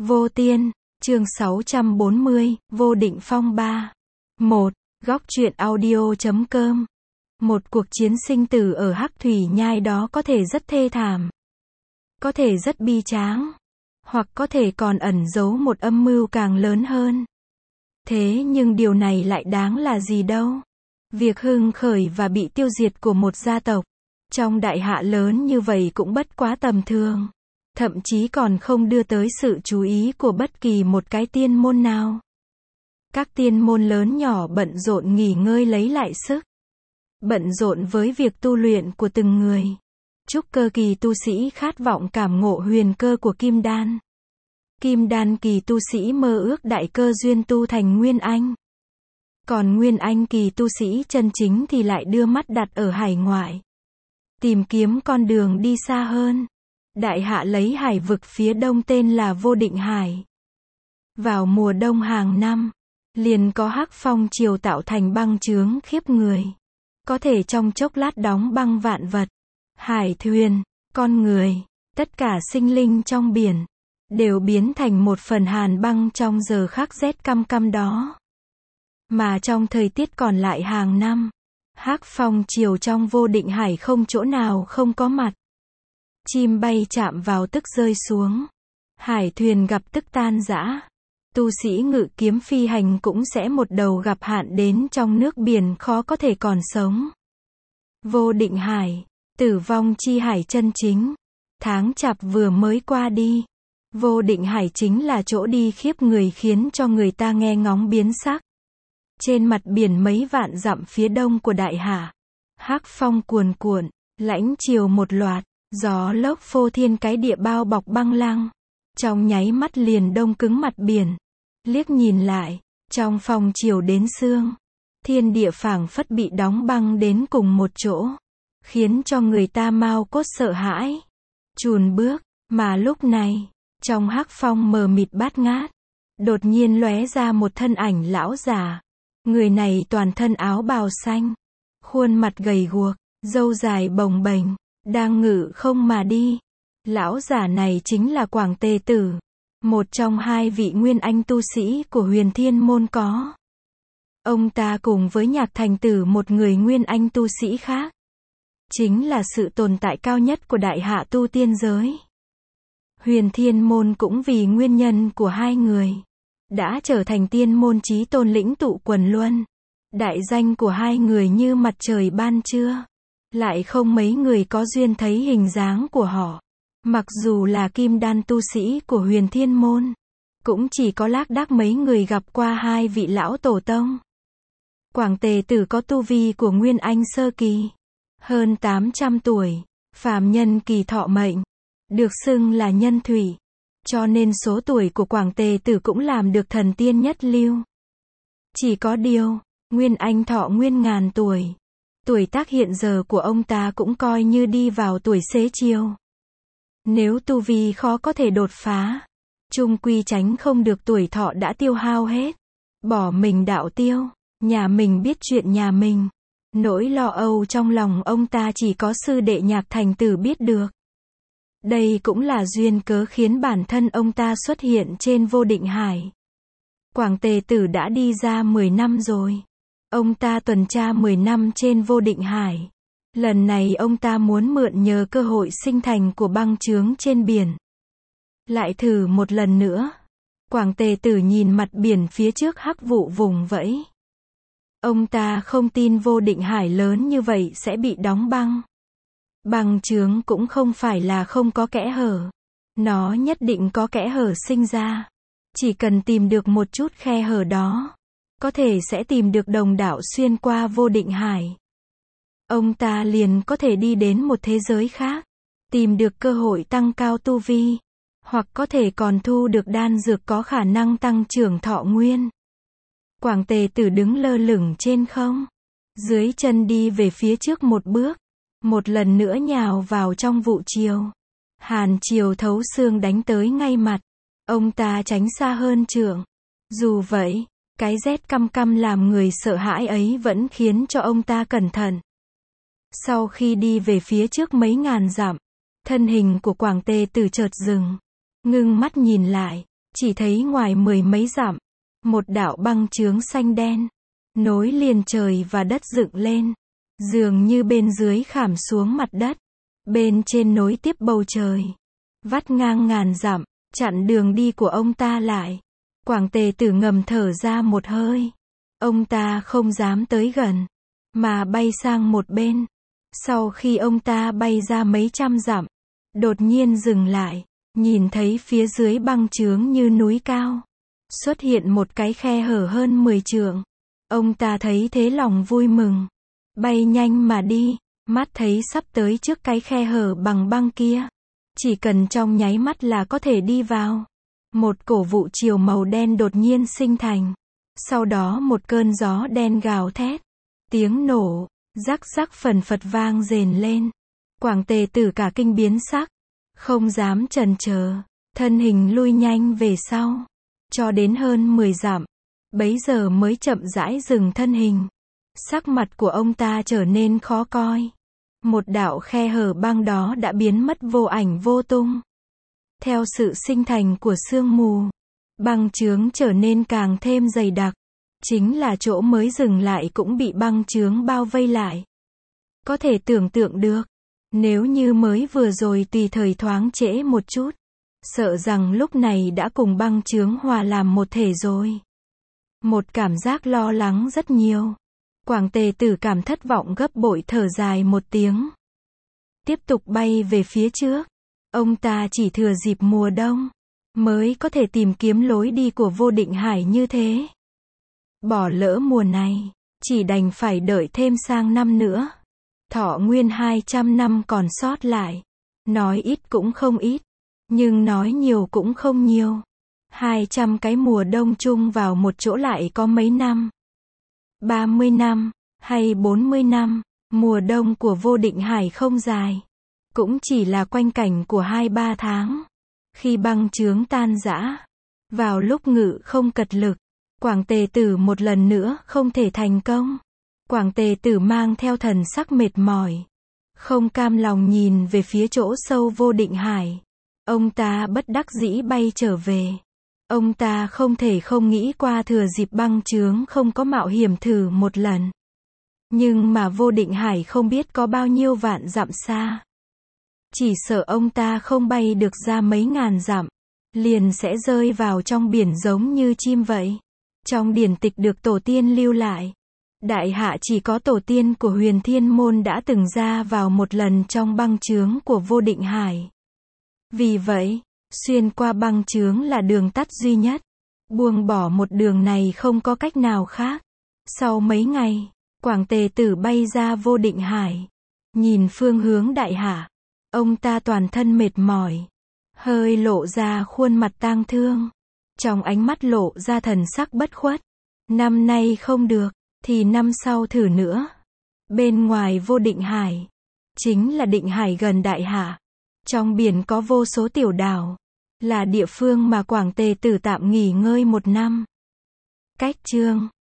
Vô Tiên, chương 640, Vô Định Phong 3. 1. Góc truyện audio.com. Một cuộc chiến sinh tử ở Hắc Thủy Nhai đó có thể rất thê thảm, có thể rất bi tráng, hoặc có thể còn ẩn giấu một âm mưu càng lớn hơn. Thế nhưng điều này lại đáng là gì đâu? Việc hưng khởi và bị tiêu diệt của một gia tộc trong đại hạ lớn như vậy cũng bất quá tầm thường, thậm chí còn không đưa tới sự chú ý của bất kỳ một cái tiên môn nào. Các tiên môn lớn nhỏ bận rộn nghỉ ngơi lấy lại sức, bận rộn với việc tu luyện của từng người. Trúc cơ kỳ tu sĩ khát vọng cảm ngộ huyền cơ của kim đan. Kim đan kỳ tu sĩ mơ ước đại cơ duyên tu thành nguyên anh. Còn nguyên anh kỳ tu sĩ chân chính thì lại đưa mắt đặt ở hải ngoại, tìm kiếm con đường đi xa hơn. Đại hạ lấy hải vực phía đông tên là Vô Định Hải. Vào mùa đông hàng năm, liền có hắc phong triều tạo thành băng chướng khiếp người, có thể trong chốc lát đóng băng vạn vật. Hải thuyền, con người, tất cả sinh linh trong biển đều biến thành một phần hàn băng trong giờ khắc rét căm căm đó. Mà trong thời tiết còn lại hàng năm, hắc phong triều trong Vô Định Hải không chỗ nào không có mặt. Chim bay chạm vào tức rơi xuống, hải thuyền gặp tức tan rã. Tu sĩ ngự kiếm phi hành cũng sẽ một đầu gặp hạn đến trong nước biển khó có thể còn sống. Vô Định Hải, tử vong chi hải chân chính. Tháng Chạp vừa mới qua đi, Vô Định Hải chính là chỗ đi khiếp người khiến cho người ta nghe ngóng biến sắc. Trên mặt biển mấy vạn dặm phía đông của đại hạ, hắc phong cuồn cuộn, lãnh triều một loạt, gió lốc phô thiên cái địa bao bọc băng lăng, trong nháy mắt liền đông cứng mặt biển. Liếc nhìn lại, trong phong triều đến xương, thiên địa phảng phất bị đóng băng đến cùng một chỗ, khiến cho người ta mao cốt sợ hãi, chùn bước. Mà lúc này, trong hắc phong mờ mịt bát ngát, đột nhiên lóe ra một thân ảnh lão già. Người này toàn thân áo bào xanh, khuôn mặt gầy guộc, râu dài bồng bềnh, đang ngự không mà đi. Lão già này chính là Quảng Tề Tử, một trong hai vị nguyên anh tu sĩ của Huyền Thiên môn có. Ông ta cùng với Nhạc Thành Tử, một người nguyên anh tu sĩ khác, chính là sự tồn tại cao nhất của đại hạ tu tiên giới. Huyền Thiên môn cũng vì nguyên nhân của hai người, đã trở thành tiên môn chí tôn lĩnh tụ quần luân. Đại danh của hai người như mặt trời ban trưa, lại không mấy người có duyên thấy hình dáng của họ. Mặc dù là kim đan tu sĩ của Huyền Thiên môn, cũng chỉ có lác đác mấy người gặp qua hai vị lão tổ tông. Quảng Tề Tử có tu vi của nguyên anh sơ kỳ, hơn 800 tuổi, phàm nhân kỳ thọ mệnh, được xưng là nhân thủy, cho nên số tuổi của Quảng Tề Tử cũng làm được thần tiên nhất lưu. Chỉ có điều, nguyên anh thọ nguyên ngàn tuổi, tuổi tác hiện giờ của ông ta cũng coi như đi vào tuổi xế chiều. Nếu tu vi khó có thể đột phá, chung quy tránh không được tuổi thọ đã tiêu hao hết. Bỏ mình đạo tiêu, nhà mình biết chuyện nhà mình. Nỗi lo âu trong lòng ông ta chỉ có sư đệ Nhạc Thành Tử biết được. Đây cũng là duyên cớ khiến bản thân ông ta xuất hiện trên Vô Định Hải. Quảng Tề Tử đã đi ra 10 năm rồi. Ông ta tuần tra 10 năm trên Vô Định Hải. Lần này ông ta muốn mượn nhờ cơ hội sinh thành của băng chướng trên biển, lại thử một lần nữa. Quảng Tề Tử nhìn mặt biển phía trước hắc vụ vùng vẫy. Ông ta không tin Vô Định Hải lớn như vậy sẽ bị đóng băng. Băng chướng cũng không phải là không có kẽ hở, nó nhất định có kẽ hở sinh ra. Chỉ cần tìm được một chút khe hở đó, có thể sẽ tìm được đồng đạo xuyên qua Vô Định Hải. Ông ta liền có thể đi đến một thế giới khác, tìm được cơ hội tăng cao tu vi, hoặc có thể còn thu được đan dược có khả năng tăng trưởng thọ nguyên. Quảng Tề Tử đứng lơ lửng trên không, dưới chân đi về phía trước một bước, một lần nữa nhào vào trong vụ chiều. Hàn chiều thấu xương đánh tới ngay mặt, ông ta tránh xa hơn trượng. Dù vậy, cái rét căm căm làm người sợ hãi ấy vẫn khiến cho ông ta cẩn thận. Sau khi đi về phía trước mấy ngàn dặm, thân hình của Quảng Tề Tử chợt dừng, ngưng mắt nhìn lại, chỉ thấy ngoài 10 mấy dặm, một đạo băng chướng xanh đen, nối liền trời và đất dựng lên, dường như bên dưới khảm xuống mặt đất, bên trên nối tiếp bầu trời, vắt ngang ngàn dặm, chặn đường đi của ông ta lại. Quảng Tề Tử ngầm thở ra một hơi. Ông ta không dám tới gần, mà bay sang một bên. Sau khi ông ta bay ra mấy trăm dặm, đột nhiên dừng lại, nhìn thấy phía dưới băng chướng như núi cao, xuất hiện một cái khe hở hơn 10 trượng. Ông ta thấy thế lòng vui mừng, bay nhanh mà đi, mắt thấy sắp tới trước cái khe hở bằng băng kia. Chỉ cần trong nháy mắt là có thể đi vào. Một cổ vụ chiều màu đen đột nhiên sinh thành. Sau đó một cơn gió đen gào thét. Tiếng nổ, rắc rắc phần phật vang rền lên. Quảng Tề Tử cả kinh biến sắc. Không dám chần chờ, thân hình lui nhanh về sau. Cho đến hơn 10 dặm. Bấy giờ mới chậm rãi dừng thân hình. Sắc mặt của ông ta trở nên khó coi. Một đạo khe hở băng đó đã biến mất vô ảnh vô tung. Theo sự sinh thành của sương mù, băng chướng trở nên càng thêm dày đặc. Chính là chỗ mới dừng lại cũng bị băng chướng bao vây lại. Có thể tưởng tượng được, nếu như mới vừa rồi tùy thời thoáng trễ một chút, sợ rằng lúc này đã cùng băng chướng hòa làm một thể rồi. Một cảm giác lo lắng rất nhiều. Quảng Tề Tử cảm thất vọng gấp bội thở dài một tiếng. Tiếp tục bay về phía trước. Ông ta chỉ thừa dịp mùa đông, mới có thể tìm kiếm lối đi của Vô Định Hải như thế. Bỏ lỡ mùa này, chỉ đành phải đợi thêm sang năm nữa. Thọ nguyên 200 năm còn sót lại. Nói ít cũng không ít, nhưng nói nhiều cũng không nhiều. 200 cái mùa đông chung vào một chỗ lại có mấy năm? 30 năm, hay 40 năm, mùa đông của Vô Định Hải không dài. Cũng chỉ là quanh cảnh của 2-3 tháng. Khi băng chướng tan rã, vào lúc ngự không cật lực, Quảng Tề Tử một lần nữa không thể thành công. Quảng Tề Tử mang theo thần sắc mệt mỏi, không cam lòng nhìn về phía chỗ sâu Vô Định Hải. Ông ta bất đắc dĩ bay trở về. Ông ta không thể không nghĩ qua thừa dịp băng chướng không có mạo hiểm thử một lần. Nhưng mà Vô Định Hải không biết có bao nhiêu vạn dặm xa. Chỉ sợ ông ta không bay được ra mấy ngàn dặm, liền sẽ rơi vào trong biển giống như chim vậy. Trong điển tịch được tổ tiên lưu lại, đại hạ chỉ có tổ tiên của Huyền Thiên Môn đã từng ra vào một lần trong băng chướng của Vô Định Hải. Vì vậy, xuyên qua băng chướng là đường tắt duy nhất. Buông bỏ một đường này không có cách nào khác. Sau mấy ngày, Quảng Tề Tử bay ra Vô Định Hải, nhìn phương hướng đại hạ. Ông ta toàn thân mệt mỏi, hơi lộ ra khuôn mặt tang thương. Trong ánh mắt lộ ra thần sắc bất khuất. Năm nay không được, thì năm sau thử nữa. Bên ngoài Vô Định Hải, chính là Định Hải gần đại hạ. Trong biển có vô số tiểu đảo, là địa phương mà Quảng Tề Tử tạm nghỉ ngơi một năm. Cách chương